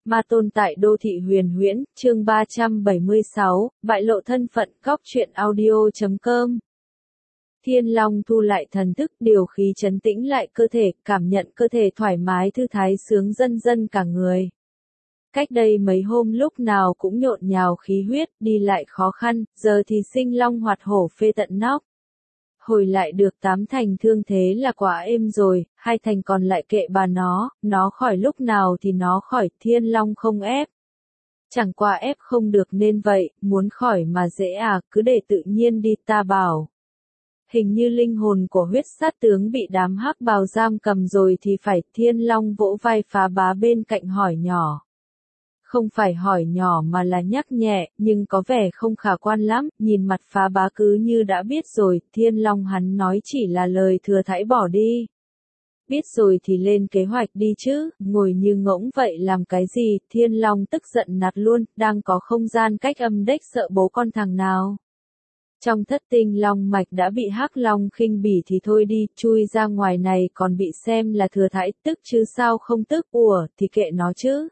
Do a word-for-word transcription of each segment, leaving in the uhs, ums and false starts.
Ma tôn tại đô thị huyền huyễn, chương ba trăm bảy mươi sáu, bại lộ thân phận, góc truyện audio chấm com. Thiên Long thu lại thần thức, điều khí trấn tĩnh lại cơ thể, cảm nhận cơ thể thoải mái thư thái sướng dân dân cả người. Cách đây mấy hôm lúc nào cũng nhộn nhào khí huyết, đi lại khó khăn, giờ thì sinh long hoạt hổ phê tận nóc. Hồi lại được tám thành thương thế là quả êm rồi, hai thành còn lại kệ bà nó, nó khỏi lúc nào thì nó khỏi, Thiên Long không ép. Chẳng qua ép không được nên vậy, muốn khỏi mà dễ à, cứ để tự nhiên đi ta bảo. Hình như linh hồn của huyết sát tướng bị đám hắc bào giam cầm rồi thì phải, Thiên Long vỗ vai Phá Bá bên cạnh hỏi nhỏ. Không phải hỏi nhỏ mà là nhắc nhẹ, nhưng có vẻ không khả quan lắm, nhìn mặt Phá Bá cứ như đã biết rồi, Thiên Long hắn nói chỉ là lời thừa thãi bỏ đi. Biết rồi thì lên kế hoạch đi chứ, ngồi như ngỗng vậy làm cái gì, Thiên Long tức giận nạt luôn, đang có không gian cách âm đếch sợ bố con thằng nào. Trong thất tinh long mạch đã bị hắc long khinh bỉ thì thôi đi, chui ra ngoài này còn bị xem là thừa thãi, tức chứ sao không tức, ủa, thì kệ nó chứ.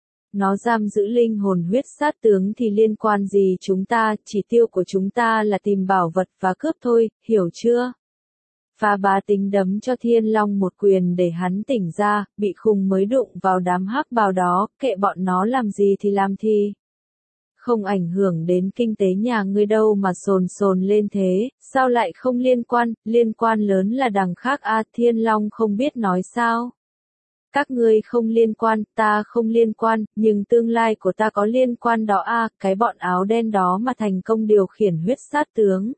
Nó giam giữ linh hồn huyết sát tướng thì liên quan gì chúng ta, chỉ tiêu của chúng ta là tìm bảo vật và cướp thôi, hiểu chưa? Phá Bá tính đấm cho Thiên Long một quyền để hắn tỉnh ra, bị khùng mới đụng vào đám hắc bào đó, kệ bọn nó làm gì thì làm thì. Không ảnh hưởng đến kinh tế nhà ngươi đâu mà sồn sồn lên thế, sao lại không liên quan, liên quan lớn là đằng khác a, Thiên Long không biết nói sao. Các ngươi không liên quan, ta không liên quan, nhưng tương lai của ta có liên quan đó a, cái bọn áo đen đó mà thành công điều khiển huyết sát tướng.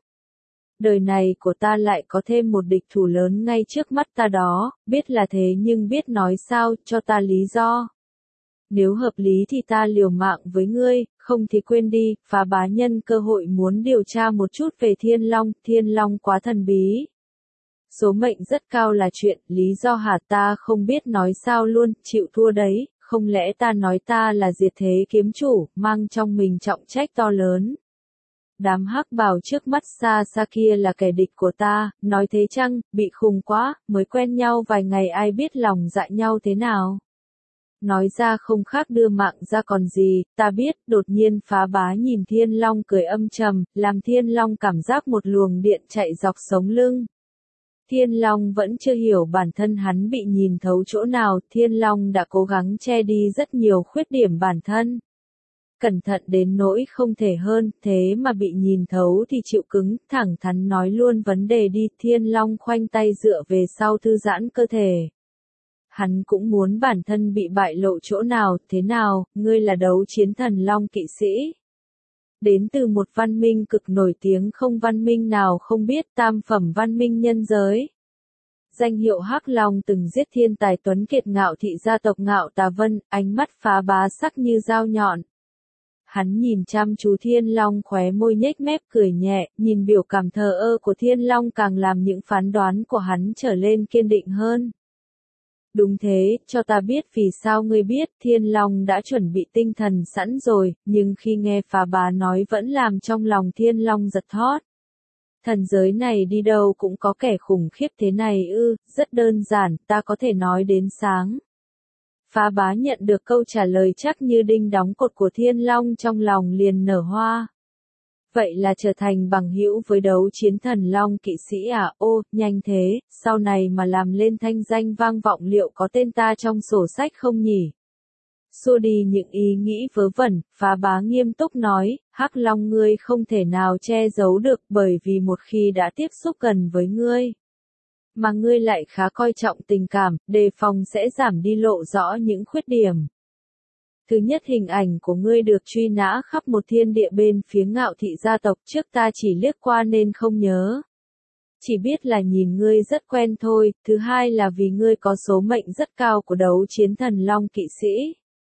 Đời này của ta lại có thêm một địch thủ lớn ngay trước mắt ta đó, biết là thế nhưng biết nói sao, cho ta lý do. Nếu hợp lý thì ta liều mạng với ngươi, không thì quên đi, Phá Bá nhân cơ hội muốn điều tra một chút về Thiên Long, Thiên Long quá thần bí. Số mệnh rất cao là chuyện, lý do hả, ta không biết nói sao luôn, chịu thua đấy, không lẽ ta nói ta là diệt thế kiếm chủ, mang trong mình trọng trách to lớn. Đám hắc bào trước mắt xa xa kia là kẻ địch của ta, nói thế chăng, bị khùng quá, mới quen nhau vài ngày ai biết lòng dạ nhau thế nào. Nói ra không khác đưa mạng ra còn gì, ta biết, đột nhiên Phá Bá nhìn Thiên Long cười âm trầm, làm Thiên Long cảm giác một luồng điện chạy dọc sống lưng. Thiên Long vẫn chưa hiểu bản thân hắn bị nhìn thấu chỗ nào, Thiên Long đã cố gắng che đi rất nhiều khuyết điểm bản thân. Cẩn thận đến nỗi không thể hơn, thế mà bị nhìn thấu thì chịu cứng, thẳng thắn nói luôn vấn đề đi, Thiên Long khoanh tay dựa về sau thư giãn cơ thể. Hắn cũng muốn bản thân bị bại lộ chỗ nào, thế nào, ngươi là đấu chiến thần Long kỵ sĩ. Đến từ một văn minh cực nổi tiếng không văn minh nào không biết, tam phẩm văn minh nhân giới. Danh hiệu Hắc Long từng giết thiên tài tuấn kiệt Ngạo thị gia tộc Ngạo Tà Vân, ánh mắt Phá Bá sắc như dao nhọn. Hắn nhìn chăm chú Thiên Long khóe môi nhếch mép cười nhẹ, nhìn biểu cảm thờ ơ của Thiên Long càng làm những phán đoán của hắn trở lên kiên định hơn. Đúng thế, cho ta biết vì sao ngươi biết, Thiên Long đã chuẩn bị tinh thần sẵn rồi, nhưng khi nghe Phá Bá nói vẫn làm trong lòng Thiên Long giật thót. Thần giới này đi đâu cũng có kẻ khủng khiếp thế này ư, rất đơn giản, ta có thể nói đến sáng. Phá Bá nhận được câu trả lời chắc như đinh đóng cột của Thiên Long trong lòng liền nở hoa. Vậy là trở thành bằng hữu với đấu chiến thần Long kỵ sĩ à, ô, nhanh thế, sau này mà làm lên thanh danh vang vọng liệu có tên ta trong sổ sách không nhỉ? Xua đi những ý nghĩ vớ vẩn, Phá Bá nghiêm túc nói, Hắc Long ngươi không thể nào che giấu được bởi vì một khi đã tiếp xúc gần với ngươi. Mà ngươi lại khá coi trọng tình cảm, đề phòng sẽ giảm đi lộ rõ những khuyết điểm. Thứ nhất, hình ảnh của ngươi được truy nã khắp một thiên địa bên phía Ngạo thị gia tộc, trước ta chỉ liếc qua nên không nhớ. Chỉ biết là nhìn ngươi rất quen thôi. Thứ hai là vì ngươi có số mệnh rất cao của đấu chiến thần Long kỵ sĩ.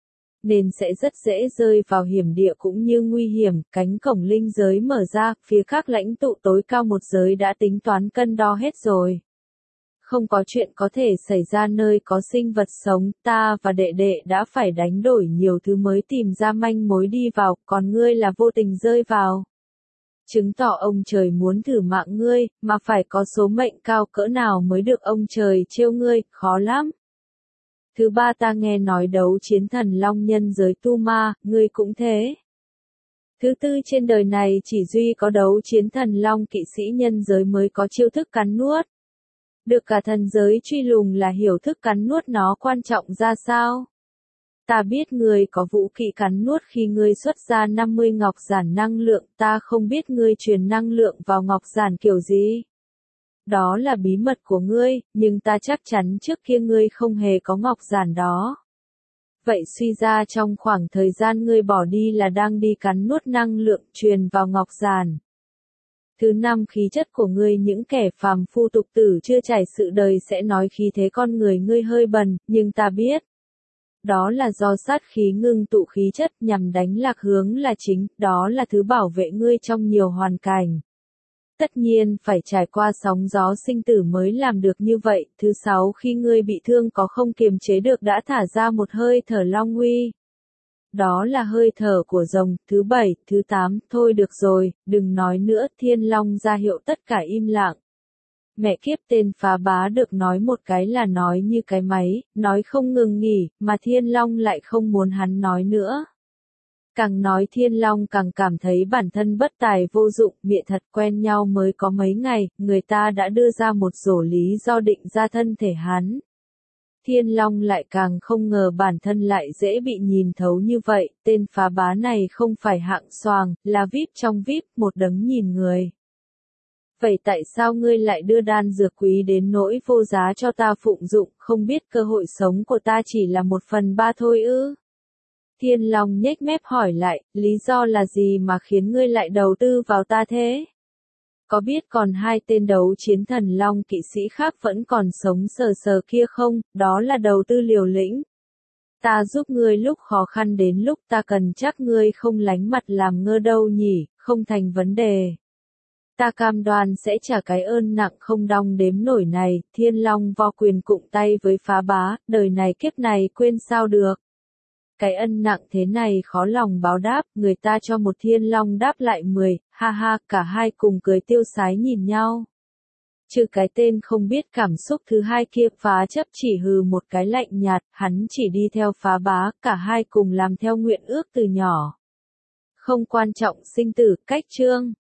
Nên sẽ rất dễ rơi vào hiểm địa cũng như nguy hiểm, cánh cổng linh giới mở ra, phía khác lãnh tụ tối cao một giới đã tính toán cân đo hết rồi. Không có chuyện có thể xảy ra nơi có sinh vật sống, ta và đệ đệ đã phải đánh đổi nhiều thứ mới tìm ra manh mối đi vào, còn ngươi là vô tình rơi vào. Chứng tỏ ông trời muốn thử mạng ngươi, mà phải có số mệnh cao cỡ nào mới được ông trời trêu ngươi, khó lắm. Thứ ba ta nghe nói đấu chiến thần long nhân giới tu ma, ngươi cũng thế. Thứ tư trên đời này chỉ duy có đấu chiến thần long kỵ sĩ nhân giới mới có chiêu thức cắn nuốt. Được cả thần giới truy lùng là hiểu thức cắn nuốt nó quan trọng ra sao. Ta biết ngươi có vũ kỵ cắn nuốt khi ngươi xuất ra năm mươi ngọc giản năng lượng, ta không biết ngươi truyền năng lượng vào ngọc giản kiểu gì. Đó là bí mật của ngươi, nhưng ta chắc chắn trước kia ngươi không hề có ngọc giản đó. Vậy suy ra trong khoảng thời gian ngươi bỏ đi là đang đi cắn nuốt năng lượng truyền vào ngọc giản. Thứ năm, khí chất của ngươi, những kẻ phàm phu tục tử chưa trải sự đời sẽ nói khí thế con người ngươi hơi bần, nhưng ta biết. Đó là do sát khí ngưng tụ khí chất nhằm đánh lạc hướng là chính, đó là thứ bảo vệ ngươi trong nhiều hoàn cảnh. Tất nhiên phải trải qua sóng gió sinh tử mới làm được như vậy. Thứ sáu, khi ngươi bị thương có không kiềm chế được đã thả ra một hơi thở long uy. Đó là hơi thở của rồng. Thứ bảy, thứ tám, thôi được rồi, đừng nói nữa, Thiên Long ra hiệu tất cả im lặng. Mẹ kiếp, tên phá bá được nói một cái là nói như cái máy, nói không ngừng nghỉ, mà Thiên Long lại không muốn hắn nói nữa. Càng nói Thiên Long càng cảm thấy bản thân bất tài vô dụng, mẹ thật quen nhau mới có mấy ngày, người ta đã đưa ra một rổ lý do định ra thân thể hắn. Thiên Long lại càng không ngờ bản thân lại dễ bị nhìn thấu như vậy, tên phá bá này không phải hạng xoàng, là vi ai pi trong vi ai pi, một đấng nhìn người. Vậy tại sao ngươi lại đưa đan dược quý đến nỗi vô giá cho ta phụng dụng, không biết cơ hội sống của ta chỉ là một phần ba thôi ư? Thiên Long nhếch mép hỏi lại, lý do là gì mà khiến ngươi lại đầu tư vào ta thế? Có biết còn hai tên đấu chiến thần long kỵ sĩ khác vẫn còn sống sờ sờ kia không, đó là đầu tư liều lĩnh. Ta giúp ngươi lúc khó khăn đến lúc ta cần chắc ngươi không lánh mặt làm ngơ đâu nhỉ, không thành vấn đề. Ta cam đoan sẽ trả cái ơn nặng không đong đếm nổi này. Thiên Long vo quyền cụng tay với phá bá, đời này kiếp này quên sao được. Cái ân nặng thế này khó lòng báo đáp, người ta cho một Thiên Long đáp lại mười, ha ha, cả hai cùng cười tiêu sái nhìn nhau. Trừ cái tên không biết cảm xúc thứ hai kia, phá chấp chỉ hừ một cái lạnh nhạt, hắn chỉ đi theo phá bá, cả hai cùng làm theo nguyện ước từ nhỏ. Không quan trọng sinh tử, cách chương.